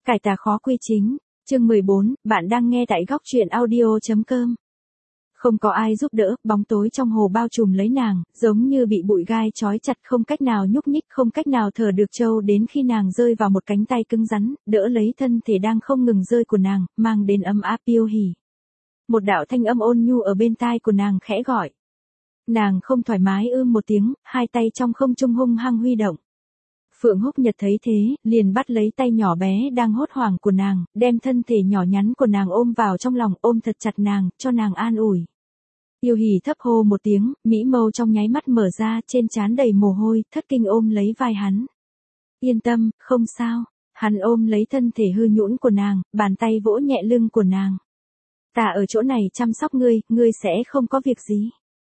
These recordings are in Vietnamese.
Cải tà khó quy chính, chương 14, bạn đang nghe tại góc truyện audio.com. Không có ai giúp đỡ, bóng tối trong hồ bao trùm lấy nàng, giống như bị bụi gai trói chặt, không cách nào nhúc nhích, không cách nào thở được trâu, đến khi nàng rơi vào một cánh tay cứng rắn, đỡ lấy thân thể đang không ngừng rơi của nàng, mang đến ấm áp Yêu Hỉ. Một đạo thanh âm ôn nhu ở bên tai của nàng khẽ gọi. Nàng không thoải mái một tiếng, hai tay trong không trung hung hăng huy động. Phượng Húc Nhật thấy thế, liền bắt lấy tay nhỏ bé đang hốt hoảng của nàng, đem thân thể nhỏ nhắn của nàng ôm vào trong lòng, ôm thật chặt nàng, cho nàng an ủi. Yêu Hỉ thấp hô một tiếng, mỹ mâu trong nháy mắt mở ra, trên trán đầy mồ hôi, thất kinh ôm lấy vai hắn. Yên tâm, không sao. Hắn ôm lấy thân thể hư nhũn của nàng, bàn tay vỗ nhẹ lưng của nàng. Ta ở chỗ này chăm sóc ngươi, ngươi sẽ không có việc gì.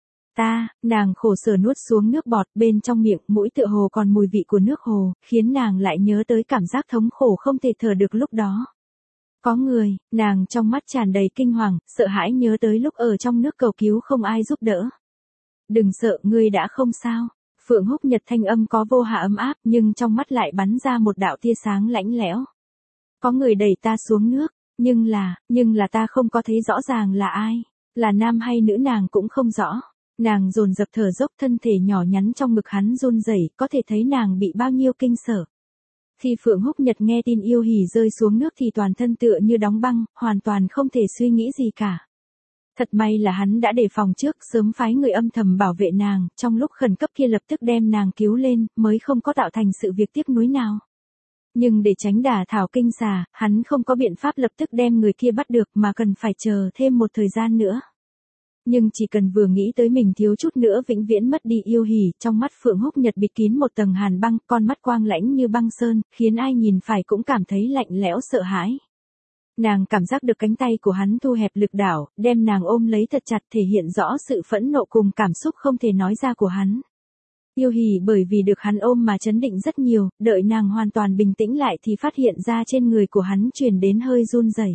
Nàng khổ sở nuốt xuống nước bọt, bên trong miệng, mũi tựa hồ còn mùi vị của nước hồ, khiến nàng lại nhớ tới cảm giác thống khổ không thể thở được lúc đó. Có người, nàng trong mắt tràn đầy kinh hoàng, sợ hãi nhớ tới lúc ở trong nước cầu cứu không ai giúp đỡ. Đừng sợ, ngươi đã không sao. Phượng Húc Nhật thanh âm có vô hạ ấm áp, nhưng trong mắt lại bắn ra một đạo tia sáng lãnh lẽo. Có người đẩy ta xuống nước, nhưng là ta không có thấy rõ ràng là ai, là nam hay nữ nàng cũng không rõ. Nàng dồn dập thở dốc, thân thể nhỏ nhắn trong ngực hắn run rẩy, có thể thấy nàng bị bao nhiêu kinh sợ. Khi Phượng Húc Nhật nghe tin Yêu Hỉ rơi xuống nước thì toàn thân tựa như đóng băng, hoàn toàn không thể suy nghĩ gì cả. Thật may là hắn đã đề phòng trước, sớm phái người âm thầm bảo vệ nàng, trong lúc khẩn cấp kia lập tức đem nàng cứu lên, mới không có tạo thành sự việc tiếc nuối nào. Nhưng để tránh đả thảo kinh xà, hắn không có biện pháp lập tức đem người kia bắt được mà cần phải chờ thêm một thời gian nữa. Nhưng chỉ cần vừa nghĩ tới mình thiếu chút nữa vĩnh viễn mất đi Yêu Hỉ, trong mắt Phượng Húc Nhật bịt kín một tầng hàn băng, con mắt quang lãnh như băng sơn, khiến ai nhìn phải cũng cảm thấy lạnh lẽo sợ hãi. Nàng cảm giác được cánh tay của hắn thu hẹp lực đảo, đem nàng ôm lấy thật chặt, thể hiện rõ sự phẫn nộ cùng cảm xúc không thể nói ra của hắn. Yêu Hỉ bởi vì được hắn ôm mà chấn định rất nhiều, đợi nàng hoàn toàn bình tĩnh lại thì phát hiện ra trên người của hắn truyền đến hơi run rẩy.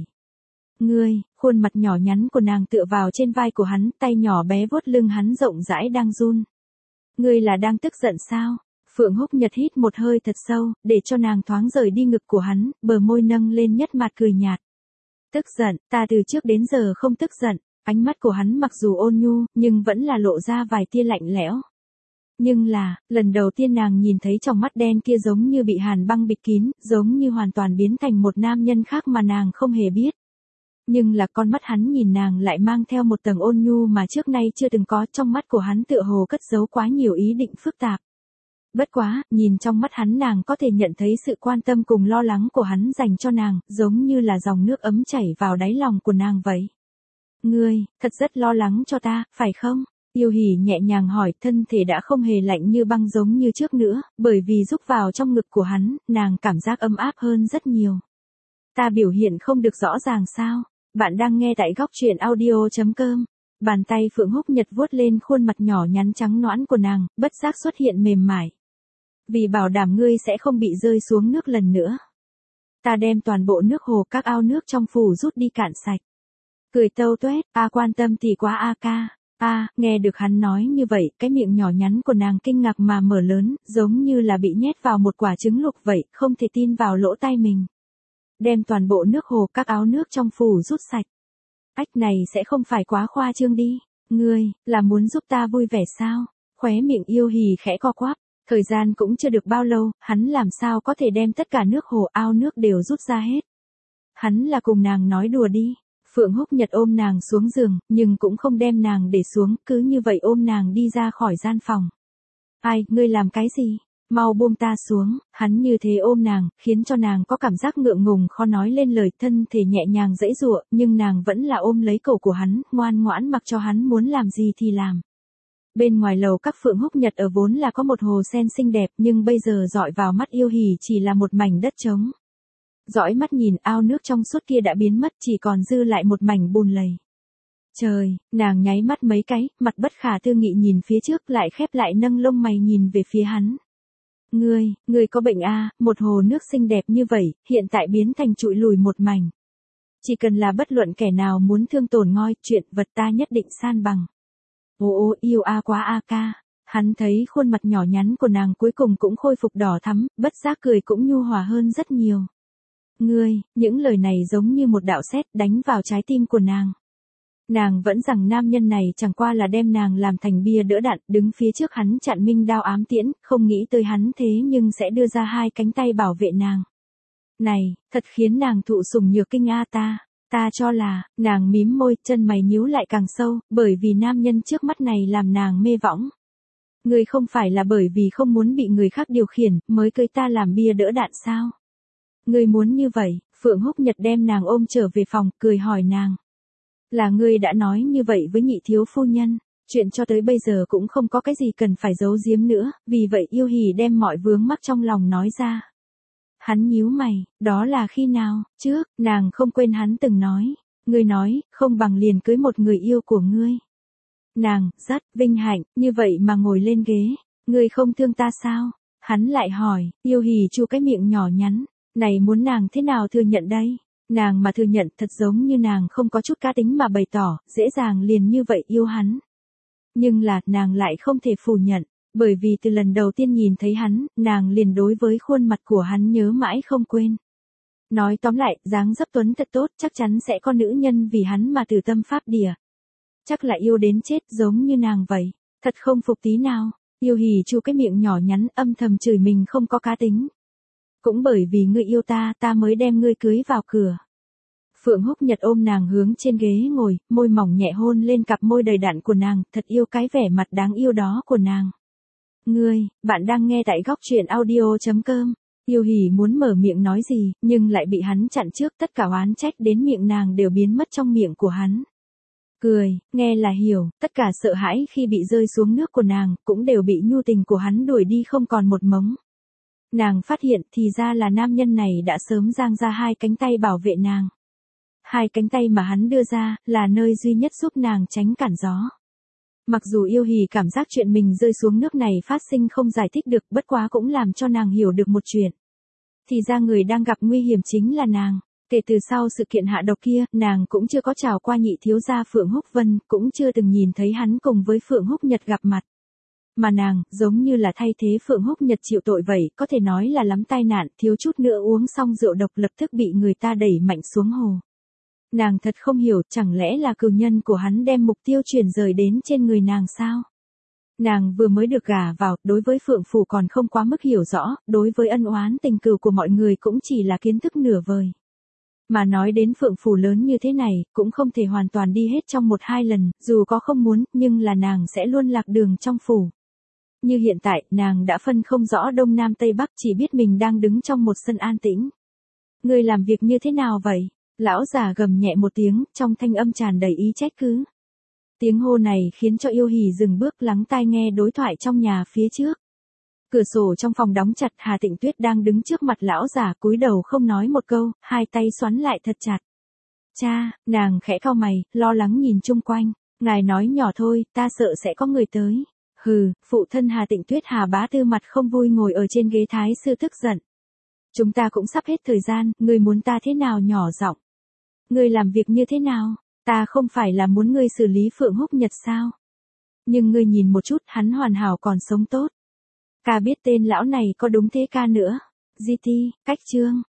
Khuôn mặt nhỏ nhắn của nàng tựa vào trên vai của hắn, tay nhỏ bé vuốt lưng hắn rộng rãi đang run. Ngươi là đang tức giận sao? Phượng Húc Nhật hít một hơi thật sâu, để cho nàng thoáng rời đi ngực của hắn, bờ môi nâng lên nhất mặt cười nhạt. Tức giận, ta từ trước đến giờ không tức giận. Ánh mắt của hắn mặc dù ôn nhu, nhưng vẫn là lộ ra vài tia lạnh lẽo. Nhưng là, lần đầu tiên nàng nhìn thấy trong mắt đen kia giống như bị hàn băng bịt kín, giống như hoàn toàn biến thành một nam nhân khác mà nàng không hề biết. Nhưng là con mắt hắn nhìn nàng lại mang theo một tầng ôn nhu mà trước nay chưa từng có, trong mắt của hắn tựa hồ cất giấu quá nhiều ý định phức tạp. Bất quá, nhìn trong mắt hắn nàng có thể nhận thấy sự quan tâm cùng lo lắng của hắn dành cho nàng, giống như là dòng nước ấm chảy vào đáy lòng của nàng vậy. Ngươi, thật rất lo lắng cho ta, phải không? Yêu Hỉ nhẹ nhàng hỏi, thân thể đã không hề lạnh như băng giống như trước nữa, bởi vì rúc vào trong ngực của hắn, nàng cảm giác ấm áp hơn rất nhiều. Ta biểu hiện không được rõ ràng sao? Bạn đang nghe tại góc truyện audio.com. Bàn tay Phượng Húc Nhật vuốt lên khuôn mặt nhỏ nhắn trắng nõn của nàng, bất giác xuất hiện mềm mại. Vì bảo đảm ngươi sẽ không bị rơi xuống nước lần nữa. Ta đem toàn bộ nước hồ, các ao nước trong phủ rút đi cạn sạch. Cười tâu tuét, quan tâm thì quá ca. Nghe được hắn nói như vậy, cái miệng nhỏ nhắn của nàng kinh ngạc mà mở lớn, giống như là bị nhét vào một quả trứng luộc vậy, không thể tin vào lỗ tai mình. Đem toàn bộ nước hồ, các áo nước trong phủ rút sạch. Ách này sẽ không phải quá khoa trương đi. Ngươi, là muốn giúp ta vui vẻ sao? Khóe miệng Yêu Hỉ khẽ co quắp. Thời gian cũng chưa được bao lâu, hắn làm sao có thể đem tất cả nước hồ, ao nước đều rút ra hết. Hắn là cùng nàng nói đùa đi. Phượng Húc Nhật ôm nàng xuống giường, nhưng cũng không đem nàng để xuống, cứ như vậy ôm nàng đi ra khỏi gian phòng. Ngươi làm cái gì? Mau buông ta xuống. Hắn như thế ôm nàng, khiến cho nàng có cảm giác ngượng ngùng khó nói lên lời, thân thể nhẹ nhàng giãy giụa, nhưng nàng vẫn là ôm lấy cổ của hắn, ngoan ngoãn mặc cho hắn muốn làm gì thì làm. Bên ngoài lầu các Phượng Húc Nhật ở vốn là có một hồ sen xinh đẹp, nhưng bây giờ dọi vào mắt Yêu Hỉ chỉ là một mảnh đất trống. Dõi mắt nhìn, ao nước trong suốt kia đã biến mất, chỉ còn dư lại một mảnh bùn lầy. Trời, nàng nháy mắt mấy cái, mặt bất khả tư nghị nhìn phía trước, lại khép lại nâng lông mày nhìn về phía hắn. Ngươi có bệnh một hồ nước xinh đẹp như vậy, hiện tại biến thành trụi lùi một mảnh. Chỉ cần là bất luận kẻ nào muốn thương tổn ngôi, chuyện vật ta nhất định san bằng. Yêu quá ca. Hắn thấy khuôn mặt nhỏ nhắn của nàng cuối cùng cũng khôi phục đỏ thắm, bất giác cười cũng nhu hòa hơn rất nhiều. những lời này giống như một đạo sét đánh vào trái tim của nàng. Nàng vẫn rằng nam nhân này chẳng qua là đem nàng làm thành bia đỡ đạn, đứng phía trước hắn chặn minh đao ám tiễn, không nghĩ tới hắn thế nhưng sẽ đưa ra hai cánh tay bảo vệ nàng. Này, thật khiến nàng thụ sủng nhược kinh a ta cho là, nàng mím môi, chân mày nhíu lại càng sâu, bởi vì nam nhân trước mắt này làm nàng mê võng. Ngươi không phải là bởi vì không muốn bị người khác điều khiển, mới cưới ta làm bia đỡ đạn sao? Ngươi muốn như vậy, Phượng Húc Nhật đem nàng ôm trở về phòng, cười hỏi nàng. Là ngươi đã nói như vậy với nhị thiếu phu nhân, chuyện cho tới bây giờ cũng không có cái gì cần phải giấu giếm nữa, vì vậy Yêu Hỉ đem mọi vướng mắc trong lòng nói ra. Hắn nhíu mày, đó là khi nào, trước, nàng không quên hắn từng nói, ngươi nói, không bằng liền cưới một người yêu của ngươi. Nàng, rất, vinh hạnh, như vậy mà ngồi lên ghế, ngươi không thương ta sao? Hắn lại hỏi, Yêu Hỉ chu cái miệng nhỏ nhắn, này muốn nàng thế nào thừa nhận đây? Nàng mà thừa nhận thật giống như nàng không có chút cá tính mà bày tỏ, dễ dàng liền như vậy yêu hắn. Nhưng là, nàng lại không thể phủ nhận, bởi vì từ lần đầu tiên nhìn thấy hắn, nàng liền đối với khuôn mặt của hắn nhớ mãi không quên. Nói tóm lại, dáng dấp tuấn thật tốt, chắc chắn sẽ có nữ nhân vì hắn mà từ tâm pháp địa. Chắc là yêu đến chết giống như nàng vậy, thật không phục tí nào. Yêu Hỉ chu cái miệng nhỏ nhắn âm thầm chửi mình không có cá tính. Cũng bởi vì ngươi yêu ta mới đem ngươi cưới vào cửa. Phượng Húc Nhật ôm nàng hướng trên ghế ngồi, môi mỏng nhẹ hôn lên cặp môi đầy đặn của nàng, thật yêu cái vẻ mặt đáng yêu đó của nàng. Bạn đang nghe tại góc truyện audio.com. Yêu Hỉ muốn mở miệng nói gì, nhưng lại bị hắn chặn trước, tất cả oán trách đến miệng nàng đều biến mất trong miệng của hắn. Nghe là hiểu, tất cả sợ hãi khi bị rơi xuống nước của nàng, cũng đều bị nhu tình của hắn đuổi đi không còn một mống. Nàng phát hiện thì ra là nam nhân này đã sớm giang ra hai cánh tay bảo vệ nàng. Hai cánh tay mà hắn đưa ra, là nơi duy nhất giúp nàng tránh cản gió. Mặc dù Yêu Hỉ cảm giác chuyện mình rơi xuống nước này phát sinh không giải thích được, bất quá cũng làm cho nàng hiểu được một chuyện. Thì ra người đang gặp nguy hiểm chính là nàng. Kể từ sau sự kiện hạ độc kia, nàng cũng chưa có chào qua nhị thiếu gia Phượng Húc Vân, cũng chưa từng nhìn thấy hắn cùng với Phượng Húc Nhật gặp mặt. Mà nàng, giống như là thay thế Phượng Húc Nhật chịu tội vậy, có thể nói là lắm tai nạn, thiếu chút nữa uống xong rượu độc lập tức bị người ta đẩy mạnh xuống hồ. Nàng thật không hiểu, chẳng lẽ là cừu nhân của hắn đem mục tiêu chuyển rời đến trên người nàng sao? Nàng vừa mới được gả vào, đối với Phượng Phủ còn không quá mức hiểu rõ, đối với ân oán tình cừu của mọi người cũng chỉ là kiến thức nửa vời. Mà nói đến Phượng Phủ lớn như thế này, cũng không thể hoàn toàn đi hết trong 1-2 lần, dù có không muốn, nhưng là nàng sẽ luôn lạc đường trong phủ. Như hiện tại, nàng đã phân không rõ Đông Nam Tây Bắc, chỉ biết mình đang đứng trong một sân an tĩnh. Ngươi làm việc như thế nào vậy? Lão già gầm nhẹ một tiếng, trong thanh âm tràn đầy ý trách cứ. Tiếng hô này khiến cho Yêu Hỉ dừng bước lắng tai nghe đối thoại trong nhà phía trước. Cửa sổ trong phòng đóng chặt, Hà Tịnh Tuyết đang đứng trước mặt lão già cúi đầu không nói một câu, hai tay xoắn lại thật chặt. Cha, nàng khẽ cau mày, lo lắng nhìn chung quanh. Ngài nói nhỏ thôi, ta sợ sẽ có người tới. Hừ, phụ thân Hà Tịnh Tuyết Hà Bá Tư mặt không vui ngồi ở trên ghế thái sư tức giận. Chúng ta cũng sắp hết thời gian, ngươi muốn ta thế nào nhỏ giọng? Ngươi làm việc như thế nào? Ta không phải là muốn ngươi xử lý Phượng Húc Nhật sao? Nhưng ngươi nhìn một chút, hắn hoàn hảo còn sống tốt. Ca biết tên lão này có đúng thế ca nữa. GT, cách chương.